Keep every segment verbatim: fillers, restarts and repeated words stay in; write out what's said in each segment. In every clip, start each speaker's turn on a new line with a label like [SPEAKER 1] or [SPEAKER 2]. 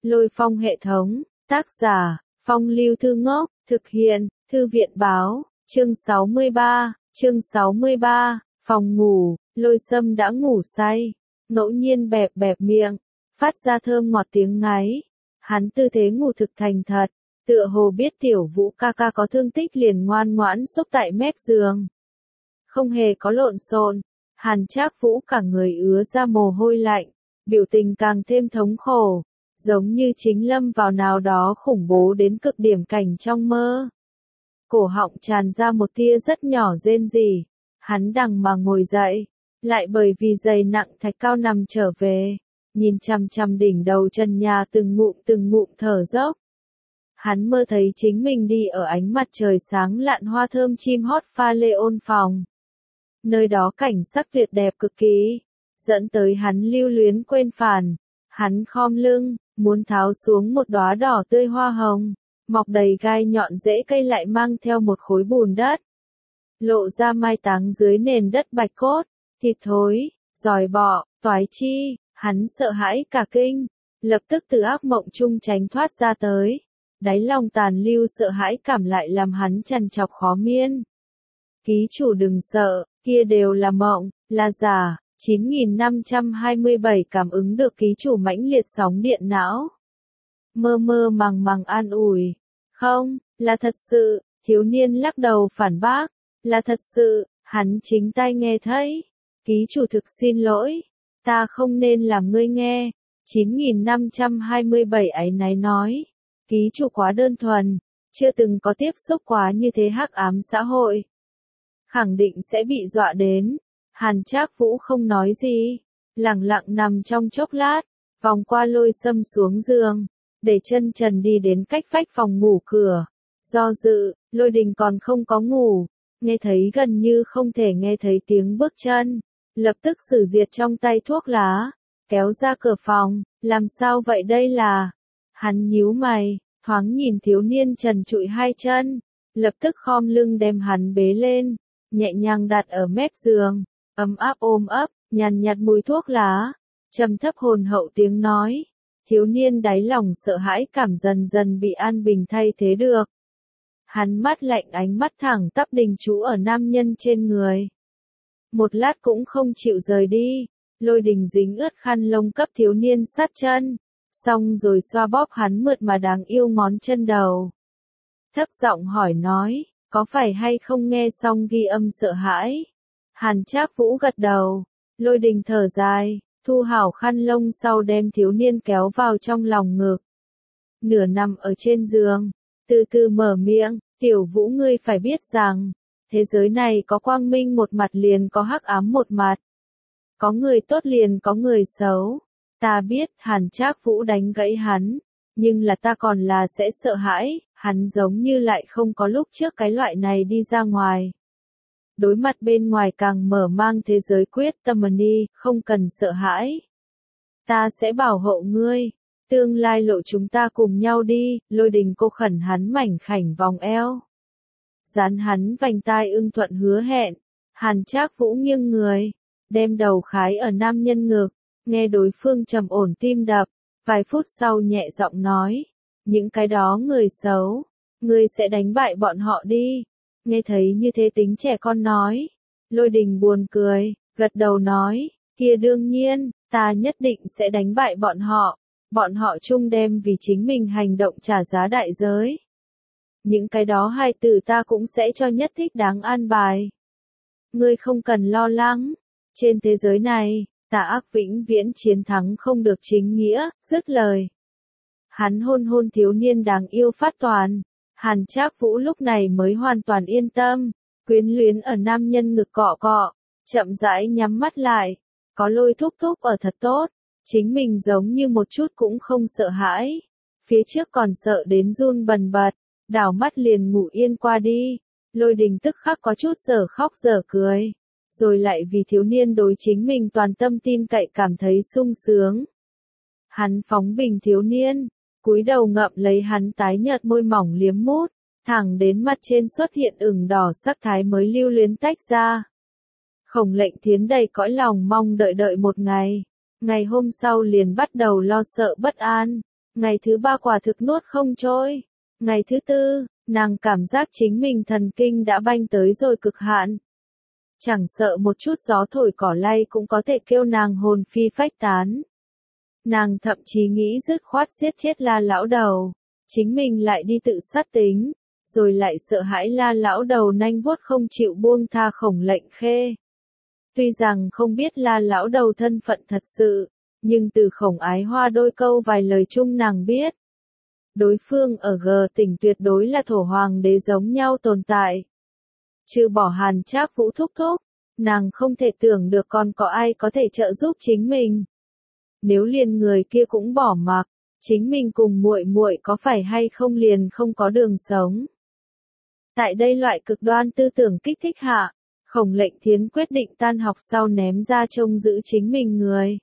[SPEAKER 1] Lôi phong hệ thống, tác giả, Phong Lưu Thư Ngốc, thực hiện, Thư viện báo, chương sáu mươi ba, chương sáu mươi ba, phòng ngủ, Lôi Sâm đã ngủ say, ngẫu nhiên bẹp bẹp miệng, phát ra thơm ngọt tiếng ngáy. Hắn tư thế ngủ thực thành thật, tựa hồ biết tiểu Vũ ca ca có thương tích liền ngoan ngoãn xúc tại mép giường. Không hề có lộn xộn, Hàn Trác Vũ cả người ứa ra mồ hôi lạnh, biểu tình càng thêm thống khổ, giống như chính lâm vào nào đó khủng bố đến cực điểm cảnh trong mơ. Cổ họng tràn ra một tia rất nhỏ rên rỉ, hắn đằng mà ngồi dậy, lại bởi vì giày nặng thạch cao nằm trở về, nhìn chằm chằm đỉnh đầu trần nhà từng ngụm từng ngụm thở dốc. Hắn mơ thấy chính mình đi ở ánh mặt trời sáng lạn hoa thơm chim hót pha lê ôn phòng. Nơi đó cảnh sắc tuyệt đẹp cực kỳ, dẫn tới hắn lưu luyến quên phản. Hắn khom lưng, muốn tháo xuống một đóa đỏ tươi hoa hồng, mọc đầy gai nhọn rễ cây lại mang theo một khối bùn đất. Lộ ra mai táng dưới nền đất bạch cốt, thịt thối, giòi bọ, toái chi, hắn sợ hãi cả kinh, lập tức từ ác mộng chung tránh thoát ra tới. Đáy lòng tàn lưu sợ hãi cảm lại làm hắn trằn trọc khó miên. Ký chủ đừng sợ, kia đều là mộng, là giả. chín nghìn năm trăm hai mươi bảy cảm ứng được ký chủ mãnh liệt sóng điện não. Mơ mơ màng màng an ủi. Không, là thật sự, thiếu niên lắc đầu phản bác. Là thật sự, hắn chính tai nghe thấy. Ký chủ thực xin lỗi, ta không nên làm ngươi nghe. chín nghìn năm trăm hai mươi bảy áy náy nói. Ký chủ quá đơn thuần, chưa từng có tiếp xúc quá như thế hắc ám xã hội. Khẳng định sẽ bị dọa đến. Hàn Trác Vũ không nói gì, lặng lặng nằm trong chốc lát, vòng qua Lôi Sâm xuống giường, để chân trần đi đến cách vách phòng ngủ cửa. Do dự, Lôi Đình còn không có ngủ, nghe thấy gần như không thể nghe thấy tiếng bước chân, lập tức sử diệt trong tay thuốc lá, kéo ra cửa phòng, làm sao vậy đây là? Hắn nhíu mày, thoáng nhìn thiếu niên trần trụi hai chân, lập tức khom lưng đem hắn bế lên, nhẹ nhàng đặt ở mép giường. Ấm áp ôm ấp, nhàn nhạt mùi thuốc lá, trầm thấp hồn hậu tiếng nói. Thiếu niên đáy lòng sợ hãi cảm dần dần bị an bình thay thế được. Hắn mắt lạnh ánh mắt thẳng tắp đình chú ở nam nhân trên người. Một lát cũng không chịu rời đi, Lôi Đình dính ướt khăn lông cấp thiếu niên sát chân, xong rồi xoa bóp hắn mượt mà đáng yêu ngón chân đầu. Thấp giọng hỏi nói, có phải hay không nghe xong ghi âm sợ hãi? Hàn Trác Vũ gật đầu, Lôi Đình thở dài, thu hảo khăn lông sau đem thiếu niên kéo vào trong lòng ngực. Nửa nằm ở trên giường, từ từ mở miệng, tiểu Vũ ngươi phải biết rằng, thế giới này có quang minh một mặt liền có hắc ám một mặt. Có người tốt liền có người xấu. Ta biết, Hàn Trác Vũ đánh gãy hắn, nhưng là ta còn là sẽ sợ hãi, hắn giống như lại không có lúc trước cái loại này đi ra ngoài. Đối mặt bên ngoài càng mở mang thế giới quyết tâm đi, không cần sợ hãi. Ta sẽ bảo hộ ngươi, tương lai lộ chúng ta cùng nhau đi. Lôi Đình cô khẩn hắn mảnh khảnh vòng eo. Dán hắn vành tai ưng thuận hứa hẹn. Hàn Trác Vũ nghiêng người, đem đầu khái ở nam nhân ngực, nghe đối phương trầm ổn tim đập, vài phút sau nhẹ giọng nói, những cái đó người xấu, ngươi sẽ đánh bại bọn họ đi. Nghe thấy như thế tính trẻ con nói, Lôi Đình buồn cười, gật đầu nói, kia đương nhiên, ta nhất định sẽ đánh bại bọn họ, bọn họ chung đem vì chính mình hành động trả giá đại giới. Những cái đó hai từ ta cũng sẽ cho nhất thích đáng an bài. Ngươi không cần lo lắng, trên thế giới này, tà ác vĩnh viễn chiến thắng không được chính nghĩa, dứt lời. Hắn hôn hôn thiếu niên đáng yêu phát toàn. Hàn Trác Vũ lúc này mới hoàn toàn yên tâm, quyến luyến ở nam nhân ngực cọ cọ, chậm rãi nhắm mắt lại, có Lôi thúc thúc ở thật tốt, chính mình giống như một chút cũng không sợ hãi, phía trước còn sợ đến run bần bật, đảo mắt liền ngủ yên qua đi. Lôi Đình tức khắc có chút dở khóc dở cười, rồi lại vì thiếu niên đối chính mình toàn tâm tin cậy cảm thấy sung sướng. Hắn phóng bình thiếu niên, cúi đầu ngậm lấy hắn tái nhợt môi mỏng liếm mút, thẳng đến mặt trên xuất hiện ửng đỏ sắc thái mới lưu luyến tách ra. Khổng Lệnh Thiến đầy cõi lòng mong đợi đợi một ngày, ngày hôm sau liền bắt đầu lo sợ bất an, Ngày thứ ba quả thực nuốt không trôi. Ngày thứ tư, nàng cảm giác chính mình thần kinh đã banh tới rồi cực hạn. Chẳng sợ một chút gió thổi cỏ lay cũng có thể kêu nàng hồn phi phách tán. Nàng thậm chí nghĩ dứt khoát giết chết La lão đầu. Chính mình lại đi tự sát tính, rồi lại sợ hãi La lão đầu nanh vuốt không chịu buông tha Khổng Lệnh Khê. Tuy rằng không biết La lão đầu thân phận thật sự, nhưng từ Khổng Ái Hoa đôi câu vài lời chung nàng biết. Đối phương ở G tỉnh tuyệt đối là thổ hoàng đế giống nhau tồn tại. Trừ bỏ Hàn Trác Vũ thúc thúc, nàng không thể tưởng được còn có ai có thể trợ giúp chính mình. Nếu liền người kia cũng bỏ mặc, chính mình cùng muội muội có phải hay không liền không có đường sống. Tại đây loại cực đoan tư tưởng kích thích hạ, Khổng Lệnh Thiến quyết định tan học sau ném ra trông giữ chính mình người.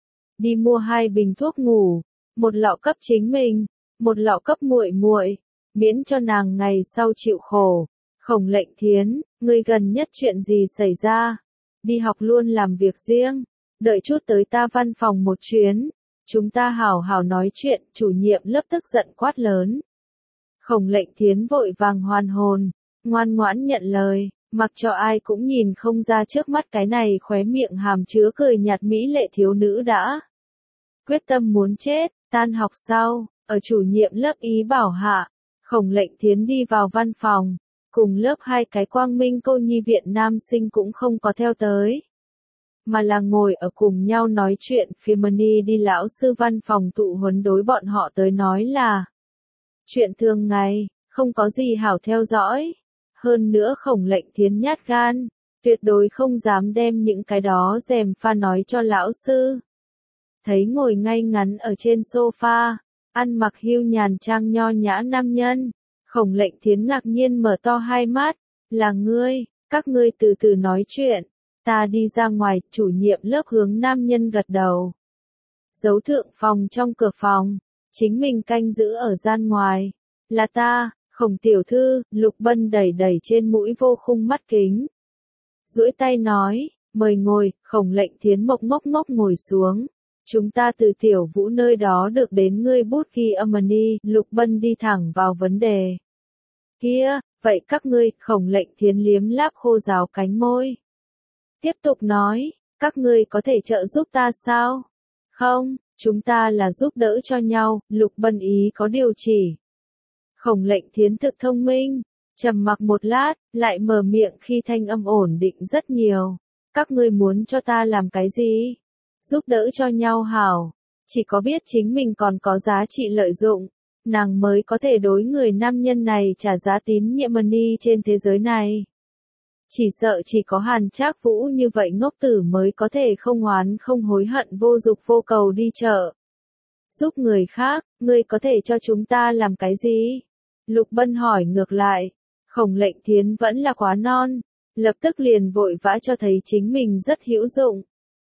[SPEAKER 1] Đi mua hai bình thuốc ngủ, một lọ cấp chính mình, một lọ cấp muội muội, miễn cho nàng ngày sau chịu khổ. Khổng Lệnh Thiến, ngươi gần nhất chuyện gì xảy ra? Đi học luôn làm việc riêng, đợi chút tới ta văn phòng một chuyến, chúng ta hảo hảo nói chuyện. Chủ nhiệm lớp tức giận quát lớn. Khổng Lệnh Thiến vội vàng hoàn hồn, ngoan ngoãn nhận lời, mặc cho ai cũng nhìn không ra trước mắt cái này khóe miệng hàm chứa cười nhạt mỹ lệ thiếu nữ đã quyết tâm muốn chết. Tan học sau, ở chủ nhiệm lớp ý bảo hạ, Khổng Lệnh Thiến đi vào văn phòng, cùng lớp hai cái Quang Minh cô nhi viện nam sinh cũng không có theo tới, mà là ngồi ở cùng nhau nói chuyện. Phía Mani đi lão sư văn phòng tụ huấn đối bọn họ tới nói là chuyện thường ngày, không có gì hảo theo dõi. Hơn nữa Khổng Lệnh Thiến nhát gan, tuyệt đối không dám đem những cái đó dèm pha nói cho lão sư. Thấy ngồi ngay ngắn ở trên sofa, ăn mặc hưu nhàn trang nho nhã nam nhân, Khổng Lệnh Thiến ngạc nhiên mở to hai mắt, là ngươi, các ngươi từ từ nói chuyện, ta đi ra ngoài. Chủ nhiệm lớp hướng nam nhân gật đầu. Dấu thượng phòng trong cửa phòng, chính mình canh giữ ở gian ngoài, là ta, Khổng tiểu thư. Lục Bân đẩy đẩy trên mũi vô khung mắt kính, duỗi tay nói, mời ngồi. Khổng Lệnh Thiến mộc ngốc ngốc ngồi xuống. Chúng ta từ Tiểu Vũ nơi đó được đến ngươi bút ghi âm Mani. Lục Bân đi thẳng vào vấn đề. Kia, vậy các ngươi? Khổng Lệnh Thiến liếm láp khô ráo cánh môi, tiếp tục nói, các ngươi có thể trợ giúp ta sao? Không, chúng ta là giúp đỡ cho nhau. Lục Bân ý có điều chỉ. Khổng Lệnh Thiến thực thông minh, trầm mặc một lát, lại mở miệng khi thanh âm ổn định rất nhiều. Các ngươi muốn cho ta làm cái gì? Giúp đỡ cho nhau hảo, chỉ có biết chính mình còn có giá trị lợi dụng, nàng mới có thể đối người nam nhân này trả giá tín nhiệm Mani trên thế giới này. Chỉ sợ chỉ có Hàn Trác Vũ như vậy ngốc tử mới có thể không oán không hối hận vô dục vô cầu đi chợ giúp người khác. Ngươi có thể cho chúng ta làm cái gì? Lục Bân hỏi ngược lại. Khổng Lệnh Thiến vẫn là quá non, lập tức liền vội vã cho thấy chính mình rất hữu dụng.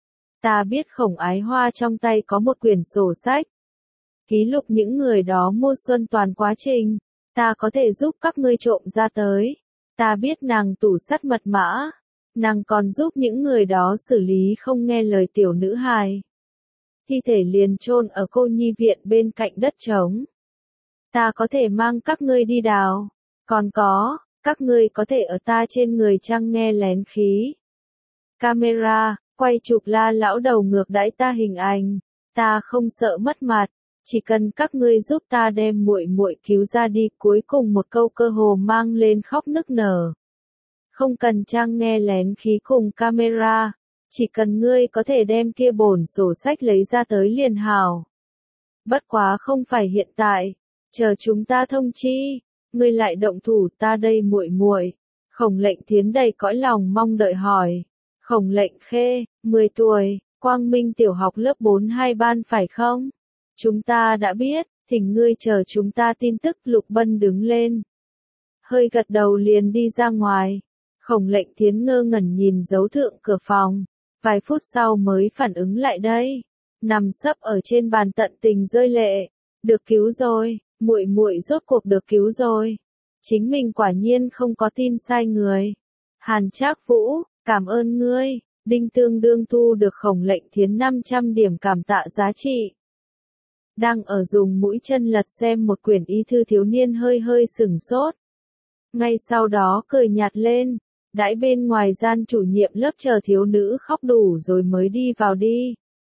[SPEAKER 1] Ta biết Khổng Ái Hoa trong tay có một quyển sổ sách, ký lục những người đó mua xuân toàn quá trình, ta có thể giúp các ngươi trộm ra tới. Ta biết nàng tủ sắt mật mã, nàng còn giúp những người đó xử lý không nghe lời tiểu nữ hài. Thi thể liền chôn ở cô nhi viện bên cạnh đất trống. Ta có thể mang các ngươi đi đào. Còn có, các ngươi có thể ở ta trên người trang nghe lén khí camera, quay chụp La lão đầu ngược đãi ta hình ảnh. Ta không sợ mất mặt, chỉ cần các ngươi giúp ta đem muội muội cứu ra đi. Cuối cùng một câu cơ hồ mang lên khóc nức nở. Không cần trang nghe lén khí cùng camera, chỉ cần ngươi có thể đem kia bổn sổ sách lấy ra tới liền hảo. Bất quá không phải hiện tại, chờ chúng ta thông chi, ngươi lại động thủ. Ta đây muội muội. Khổng Lệnh Thiến đầy cõi lòng mong đợi hỏi. Khổng Lệnh Khê, mười tuổi, Quang Minh tiểu học lớp bốn hai ban phải không? Chúng ta đã biết, thỉnh ngươi chờ chúng ta tin tức. Lục Bân đứng lên, hơi gật đầu liền đi ra ngoài. Khổng Lệnh Thiến ngơ ngẩn nhìn dấu thượng cửa phòng, vài phút sau mới phản ứng lại đây, nằm sấp ở trên bàn tận tình rơi lệ. Được cứu rồi, muội muội rốt cuộc được cứu rồi. Chính mình quả nhiên không có tin sai người. Hàn Trác Vũ, cảm ơn ngươi. Đinh tương đương thu được Khổng Lệnh Thiến năm trăm điểm cảm tạ giá trị. đang ở dùng mũi chân lật xem một quyển y thư thiếu niên hơi hơi sửng sốt. Ngay sau đó cười nhạt lên, đãi bên ngoài gian chủ nhiệm lớp chờ thiếu nữ khóc đủ rồi mới đi vào đi.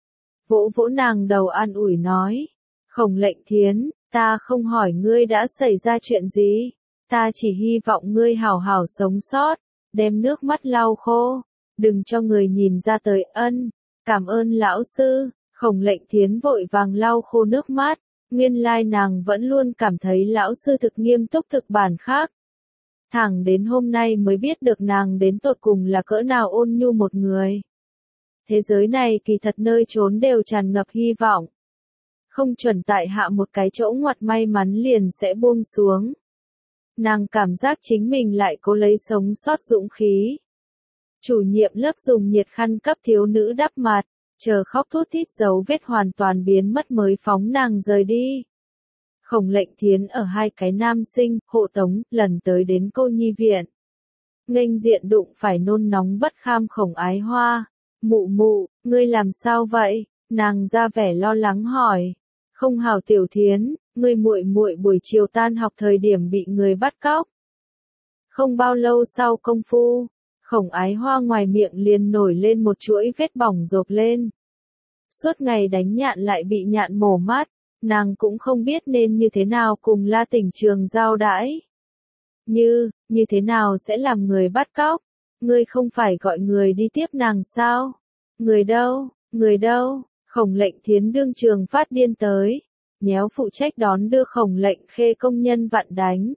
[SPEAKER 1] Vỗ vỗ nàng đầu an ủi nói, Khổng Lệnh Thiến, ta không hỏi ngươi đã xảy ra chuyện gì, ta chỉ hy vọng ngươi hảo hảo sống sót, đem nước mắt lau khô, đừng cho người nhìn ra tới. Ân, cảm ơn lão sư. Khổng Lệnh Thiến vội vàng lau khô nước mắt, nguyên lai nàng vẫn luôn cảm thấy lão sư thực nghiêm túc thực bản khác. Thẳng đến hôm nay mới biết được nàng đến tột cùng là cỡ nào ôn nhu một người. Thế giới này kỳ thật nơi trốn đều tràn ngập hy vọng. Không chuẩn tại hạ một cái chỗ ngoặt may mắn liền sẽ buông xuống. Nàng cảm giác chính mình lại cố lấy sống sót dũng khí. Chủ nhiệm lớp dùng nhiệt khăn cấp thiếu nữ đắp mặt, chờ khóc thút thít dấu vết hoàn toàn biến mất mới phóng nàng rời đi. Khổng Lệnh Thiến ở hai cái nam sinh, hộ tống, lần tới đến cô nhi viện. Nghênh diện đụng phải nôn nóng bất kham Khổng Ái Hoa. Mụ mụ, ngươi làm sao vậy? Nàng ra vẻ lo lắng hỏi. Không hảo Tiểu Thiến, ngươi muội muội buổi chiều tan học thời điểm bị người bắt cóc. Không bao lâu sau công phu, Khổng Ái Hoa ngoài miệng liền nổi lên một chuỗi vết bỏng rộp lên. Suốt ngày đánh nhạn lại bị nhạn mổ mắt, nàng cũng không biết nên như thế nào cùng La Tỉnh Trường giao đãi. Như, như thế nào sẽ làm người bắt cóc? Ngươi không phải gọi người đi tiếp nàng sao? Người đâu, người đâu? Khổng Lệnh Thiến đương trường phát điên tới, nhéo phụ trách đón đưa Khổng Lệnh Khê công nhân vặn đánh.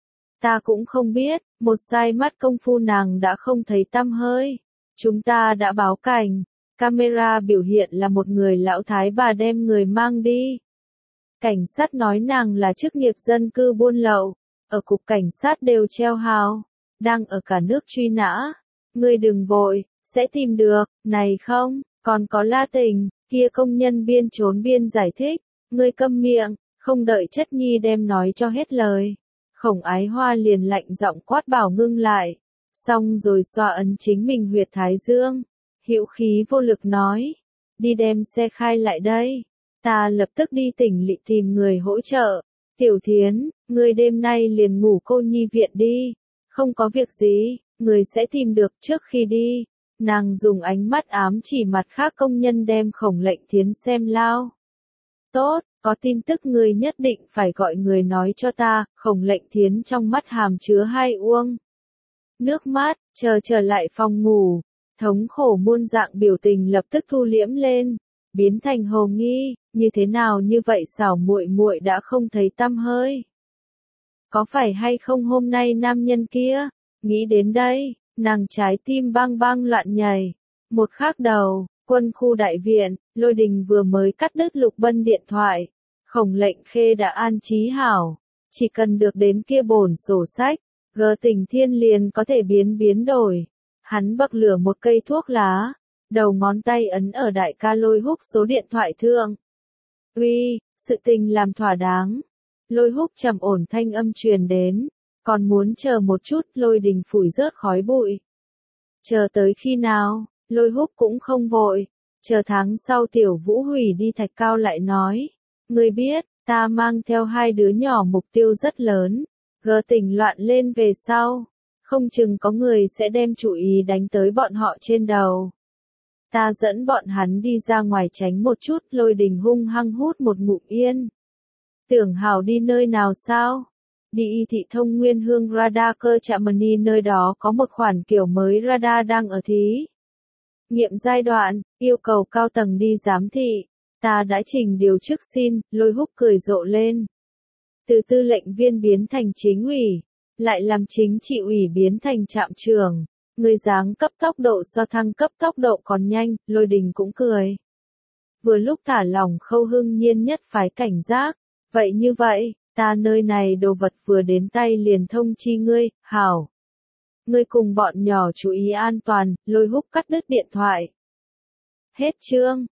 [SPEAKER 1] Ta cũng không biết, một sai mắt công phu nàng đã không thấy tăm hơi. Chúng ta đã báo cảnh, camera biểu hiện là một người lão thái bà đem người mang đi. Cảnh sát nói nàng là chức nghiệp dân cư buôn lậu, ở cục cảnh sát đều treo hào, đang ở cả nước truy nã. Ngươi đừng vội, sẽ tìm được, này không, còn có La Tình, kia công nhân biên trốn biên giải thích, ngươi câm miệng, không đợi chất nhi đem nói cho hết lời. Khổng Ái Hoa liền lạnh giọng quát bảo ngưng lại, xong rồi xoa ấn chính mình huyệt thái dương, hữu khí vô lực nói, đi đem xe khai lại đây, ta lập tức đi tỉnh lỵ tìm người hỗ trợ. Tiểu Thiến, ngươi đêm nay liền ngủ cô nhi viện đi, không có việc gì, người sẽ tìm được. Trước khi đi, nàng dùng ánh mắt ám chỉ mặt khác công nhân đem Khổng Lệnh Thiến xem lao. Tốt, có tin tức người nhất định phải gọi người nói cho ta. Khổng Lệnh Thiến trong mắt hàm chứa hai uông nước mắt, chờ trở lại phòng ngủ, thống khổ muôn dạng biểu tình lập tức thu liễm lên, biến thành hồ nghi, như thế nào như vậy xảo muội muội đã không thấy tăm hơi. Có phải hay không hôm nay nam nhân kia? Nghĩ đến đây, nàng trái tim bang bang loạn nhảy. Một khắc đầu, quân khu đại viện, Lôi Đình vừa mới cắt đứt Lục Bân điện thoại. Khổng Lệnh Khê đã an trí hảo, chỉ cần được đến kia bổn sổ sách, gờ Tình Thiên liền có thể biến biến đổi. Hắn bậc lửa một cây thuốc lá, đầu ngón tay ấn ở đại ca Lôi Húc số điện thoại thượng. Uy, sự tình làm thỏa đáng. Lôi Húc trầm ổn thanh âm truyền đến, còn muốn chờ một chút. Lôi Đình phủi rớt khói bụi. Chờ tới khi nào? Lôi Húc cũng không vội, chờ tháng sau Tiểu Vũ hủy đi Thạch Cao lại nói. Ngươi biết, ta mang theo hai đứa nhỏ mục tiêu rất lớn, gờ Tỉnh loạn lên về sau, không chừng có người sẽ đem chủ ý đánh tới bọn họ trên đầu. Ta dẫn bọn hắn đi ra ngoài tránh một chút. Lôi Đình hung hăng hút một ngụm yên. Tưởng hảo đi nơi nào sao? Đi Y Thị Thông Nguyên Hương Radar cơ Germany, nơi đó có một khoản kiểu mới radar đang ở thí nghiệm giai đoạn, yêu cầu cao tầng đi giám thị. Ta đã trình điều trước xin. Lôi Húc cười rộ lên. Từ tư lệnh viên biến thành chính ủy, lại làm chính trị ủy biến thành trạm trưởng. Người giáng cấp tốc độ so thăng cấp tốc độ còn nhanh. Lôi Đình cũng cười. Vừa lúc thả lỏng Khâu Hưng Nhiên nhất phái cảnh giác. Vậy như vậy, ta nơi này đồ vật vừa đến tay liền thông chi ngươi. Hảo. Ngươi cùng bọn nhỏ chú ý an toàn. Lôi Húc cắt đứt điện thoại. Hết chương.